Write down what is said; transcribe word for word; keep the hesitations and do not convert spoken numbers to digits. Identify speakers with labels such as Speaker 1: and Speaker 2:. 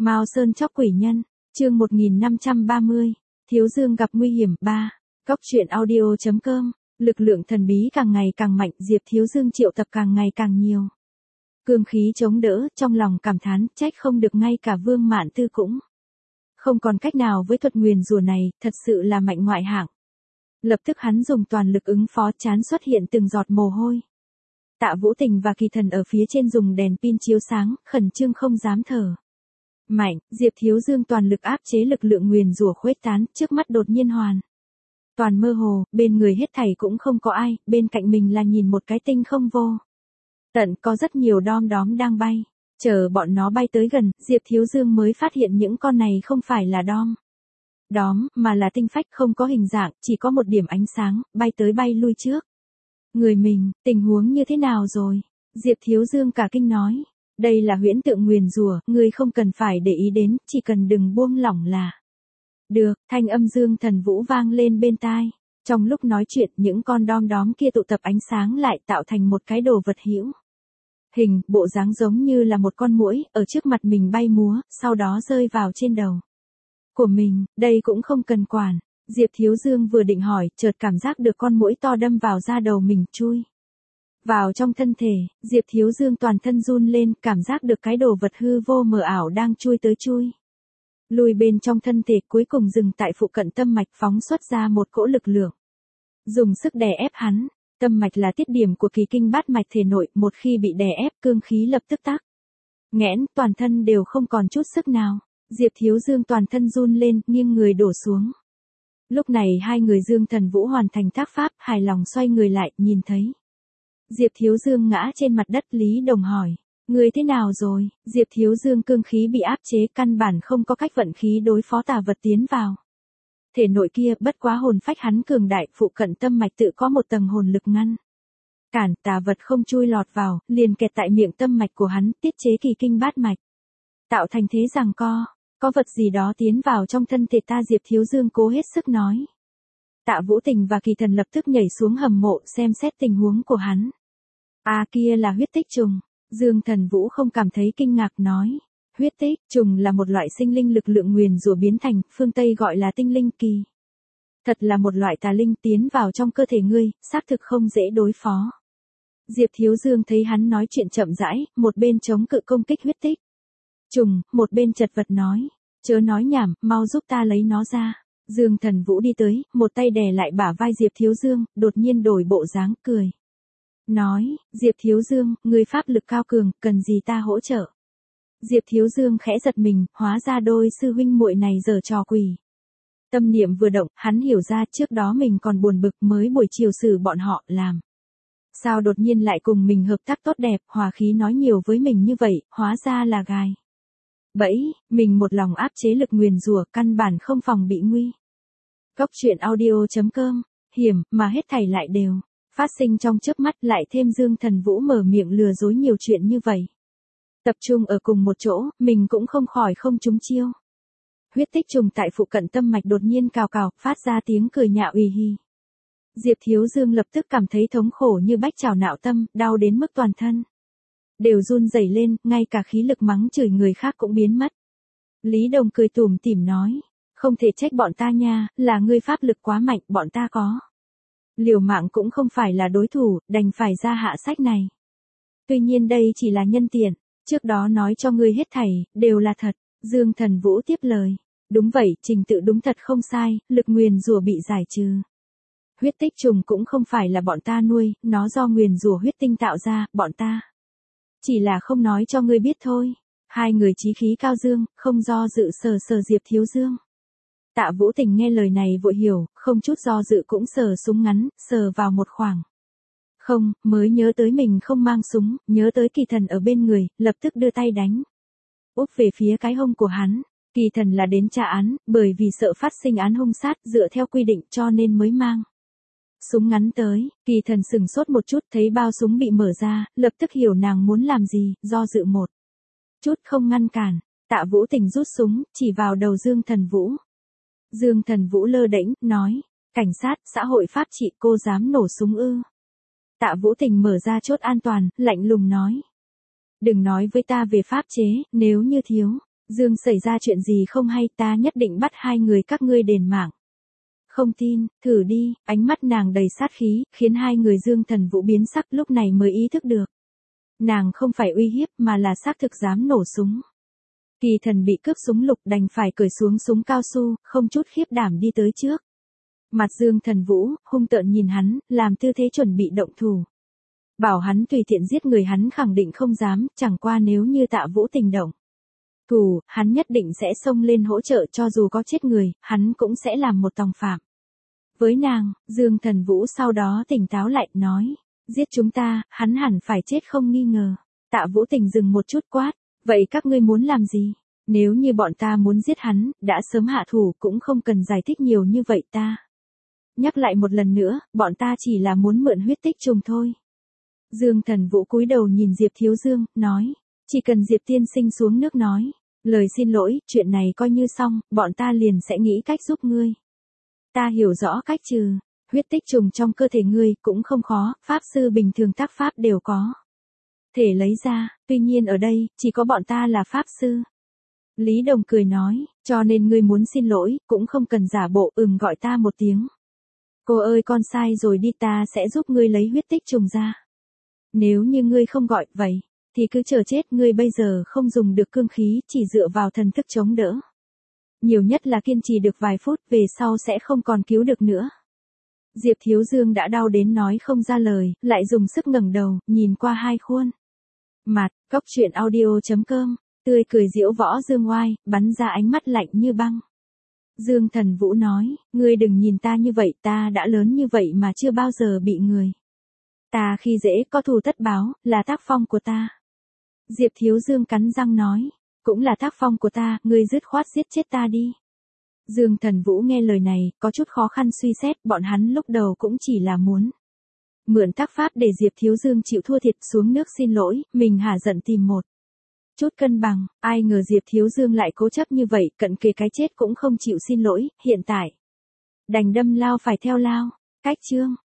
Speaker 1: Mao Sơn chóc quỷ nhân, chương một nghìn năm trăm ba mươi, Thiếu Dương gặp nguy hiểm ba. Cóc truyện audio chấm com, lực lượng thần bí càng ngày càng mạnh, Diệp Thiếu Dương triệu tập càng ngày càng nhiều. Cương khí chống đỡ, trong lòng cảm thán, trách không được ngay cả Vương Mạn Tư cũng không còn cách nào với thuật nguyền rủa này, thật sự là mạnh ngoại hạng. Lập tức hắn dùng toàn lực ứng phó, chán xuất hiện từng giọt mồ hôi. Tạ Vũ Tình và Kỳ Thần ở phía trên dùng đèn pin chiếu sáng, khẩn trương không dám thở mạnh. Diệp Thiếu Dương toàn lực áp chế lực lượng nguyền rủa khuếch tán, trước mắt đột nhiên hoàn toàn mơ hồ, bên người hết thảy cũng không có ai, bên cạnh mình là nhìn một cái tinh không vô tận, có rất nhiều đom đóm đang bay. Chờ bọn nó bay tới gần, Diệp Thiếu Dương mới phát hiện những con này không phải là đom đóm, mà là tinh phách, không có hình dạng, chỉ có một điểm ánh sáng, bay tới bay lui trước người mình. Tình huống như thế nào rồi? Diệp Thiếu Dương cả kinh nói. Đây là huyễn tượng nguyền rủa, ngươi không cần phải để ý đến, chỉ cần đừng buông lỏng là được. Thanh âm Dương Thần Vũ vang lên bên tai. Trong lúc nói chuyện, những con đom đóm kia tụ tập ánh sáng lại tạo thành một cái đồ vật hữu hình, bộ dáng giống như là một con muỗi, ở trước mặt mình bay múa, sau đó rơi vào trên đầu của mình. Đây cũng không cần quản. Diệp Thiếu Dương vừa định hỏi, chợt cảm giác được con muỗi to đâm vào da đầu mình, chui vào trong thân thể. Diệp Thiếu Dương toàn thân run lên, cảm giác được cái đồ vật hư vô mờ ảo đang chui tới chui lui bên trong thân thể, cuối cùng dừng tại phụ cận tâm mạch, phóng xuất ra một cỗ lực lượng, dùng sức đè ép hắn. Tâm mạch là tiết điểm của kỳ kinh bát mạch thể nội, một khi bị đè ép, cương khí lập tức tắc nghẽn, toàn thân đều không còn chút sức nào. Diệp Thiếu Dương toàn thân run lên, nghiêng người đổ xuống. Lúc này hai người Dương Thần Vũ hoàn thành tác pháp, hài lòng xoay người lại, nhìn thấy Diệp Thiếu Dương ngã trên mặt đất. Lý Đồng hỏi, người thế nào rồi? Diệp Thiếu Dương cương khí bị áp chế, căn bản không có cách vận khí đối phó tà vật tiến vào thể nội kia, bất quá hồn phách hắn cường đại, phụ cận tâm mạch tự có một tầng hồn lực ngăn cản, tà vật không chui lọt vào, liền kẹt tại miệng tâm mạch của hắn, tiết chế kỳ kinh bát mạch, tạo thành thế giằng co. Có vật gì đó tiến vào trong thân thể ta, Diệp Thiếu Dương cố hết sức nói. Tạ Vũ Tình và Kỳ Thần lập tức nhảy xuống hầm mộ, xem xét tình huống của hắn. À, kia là huyết tích trùng. Dương Thần Vũ không cảm thấy kinh ngạc nói. Huyết tích trùng là một loại sinh linh lực lượng nguyền rủa biến thành, phương Tây gọi là tinh linh kỳ. Thật là một loại tà linh, tiến vào trong cơ thể ngươi, xác thực không dễ đối phó. Diệp Thiếu Dương thấy hắn nói chuyện chậm rãi, một bên chống cự công kích huyết tích trùng, một bên chật vật nói. Chớ nói nhảm, mau giúp ta lấy nó ra. Dương Thần Vũ đi tới, một tay đè lại bả vai Diệp Thiếu Dương, đột nhiên đổi bộ dáng, cười nói, Diệp Thiếu Dương, ngươi pháp lực cao cường, cần gì ta hỗ trợ? Diệp Thiếu Dương khẽ giật mình, hóa ra đôi sư huynh muội này giở trò quỷ. Tâm niệm vừa động, hắn hiểu ra trước đó mình còn buồn bực, mới buổi chiều xử bọn họ, làm sao đột nhiên lại cùng mình hợp tác tốt đẹp, hòa khí nói nhiều với mình như vậy, hóa ra là gài bẫy, mình một lòng áp chế lực nguyền rủa, căn bản không phòng bị nguy. Cóc truyện audio chấm com, hiểm, mà hết thảy lại đều phát sinh trong chớp mắt, lại thêm Dương Thần Vũ mở miệng lừa dối nhiều chuyện như vậy. Tập trung ở cùng một chỗ, mình cũng không khỏi không trúng chiêu. Huyết tích trùng tại phụ cận tâm mạch đột nhiên cào cào, phát ra tiếng cười nhạo uy hi. Diệp Thiếu Dương lập tức cảm thấy thống khổ như bách trào nạo tâm, đau đến mức toàn thân đều run rẩy lên, ngay cả khí lực mắng chửi người khác cũng biến mất. Lý Đồng cười tủm tỉm nói, không thể trách bọn ta nha, là ngươi pháp lực quá mạnh, bọn ta có liều mạng cũng không phải là đối thủ, đành phải ra hạ sách này. Tuy nhiên đây chỉ là nhân tiện, trước đó nói cho ngươi hết thảy, đều là thật. Dương Thần Vũ tiếp lời, đúng vậy, trình tự đúng thật không sai, lực nguyền rủa bị giải trừ. Huyết tích trùng cũng không phải là bọn ta nuôi, nó do nguyền rủa huyết tinh tạo ra, bọn ta chỉ là không nói cho ngươi biết thôi. Hai người chí khí cao dương, không do dự sờ sờ Diệp Thiếu Dương. Tạ Vũ Tình nghe lời này vội hiểu, không chút do dự cũng sờ súng ngắn, sờ vào một khoảng không, mới nhớ tới mình không mang súng, nhớ tới Kỳ Thần ở bên người, lập tức đưa tay đánh úp về phía cái hông của hắn. Kỳ Thần là đến tra án, bởi vì sợ phát sinh án hung sát, dựa theo quy định cho nên mới mang súng ngắn tới. Kỳ Thần sừng sốt một chút, thấy bao súng bị mở ra, lập tức hiểu nàng muốn làm gì, do dự một chút không ngăn cản. Tạ Vũ Tình rút súng, chỉ vào đầu Dương Thần Vũ. Dương Thần Vũ lơ đễnh, nói, cảnh sát, xã hội pháp trị, cô dám nổ súng ư? Tạ Vũ Tình mở ra chốt an toàn, lạnh lùng nói. Đừng nói với ta về pháp chế, nếu như thiếu Dương xảy ra chuyện gì không hay, ta nhất định bắt hai người các ngươi đền mạng. Không tin, thử đi, ánh mắt nàng đầy sát khí, khiến hai người Dương Thần Vũ biến sắc, lúc này mới ý thức được. Nàng không phải uy hiếp mà là xác thực dám nổ súng. Kỳ Thần bị cướp súng lục đành phải cởi xuống súng cao su, không chút khiếp đảm đi tới trước. Mặt Dương Thần Vũ, hung tợn nhìn hắn, làm tư thế chuẩn bị động thủ. Bảo hắn tùy tiện giết người hắn khẳng định không dám, chẳng qua nếu như Tạ Vũ Tình động thủ, hắn nhất định sẽ xông lên hỗ trợ, cho dù có chết người, hắn cũng sẽ làm một tòng phạm. Với nàng, Dương Thần Vũ sau đó tỉnh táo lại, nói, giết chúng ta, hắn hẳn phải chết không nghi ngờ. Tạ Vũ Tình dừng một chút quát, vậy các ngươi muốn làm gì? Nếu như bọn ta muốn giết hắn, đã sớm hạ thủ, cũng không cần giải thích nhiều như vậy ta. Nhắc lại một lần nữa, bọn ta chỉ là muốn mượn huyết tích trùng thôi. Dương Thần Vũ cúi đầu nhìn Diệp Thiếu Dương, nói, chỉ cần Diệp tiên sinh xuống nước nói lời xin lỗi, chuyện này coi như xong, bọn ta liền sẽ nghĩ cách giúp ngươi. Ta hiểu rõ cách trừ huyết tích trùng trong cơ thể ngươi, cũng không khó, pháp sư bình thường tác pháp đều có thể lấy ra, tuy nhiên ở đây, chỉ có bọn ta là pháp sư. Lý Đồng cười nói, cho nên ngươi muốn xin lỗi, cũng không cần giả bộ, ừm gọi ta một tiếng. Cô ơi con sai rồi đi, ta sẽ giúp ngươi lấy huyết tích trùng ra. Nếu như ngươi không gọi, vậy thì cứ chờ chết, ngươi bây giờ không dùng được cương khí, chỉ dựa vào thần thức chống đỡ. Nhiều nhất là kiên trì được vài phút, về sau sẽ không còn cứu được nữa. Diệp Thiếu Dương đã đau đến nói không ra lời, lại dùng sức ngẩng đầu, nhìn qua hai khuôn mặt, Cóc Truyện Audio chấm com, tươi cười diễu võ Dương Oai, bắn ra ánh mắt lạnh như băng. Dương Thần Vũ nói, ngươi đừng nhìn ta như vậy, ta đã lớn như vậy mà chưa bao giờ bị người ta khi dễ, có thù tất báo, là tác phong của ta. Diệp Thiếu Dương cắn răng nói, cũng là tác phong của ta, ngươi dứt khoát giết chết ta đi. Dương Thần Vũ nghe lời này, có chút khó khăn suy xét, bọn hắn lúc đầu cũng chỉ là muốn mượn tác pháp để Diệp Thiếu Dương chịu thua thiệt, xuống nước xin lỗi, mình hả giận tìm một chút cân bằng, ai ngờ Diệp Thiếu Dương lại cố chấp như vậy, cận kề cái chết cũng không chịu xin lỗi, hiện tại đành đâm lao phải theo lao. Cách chương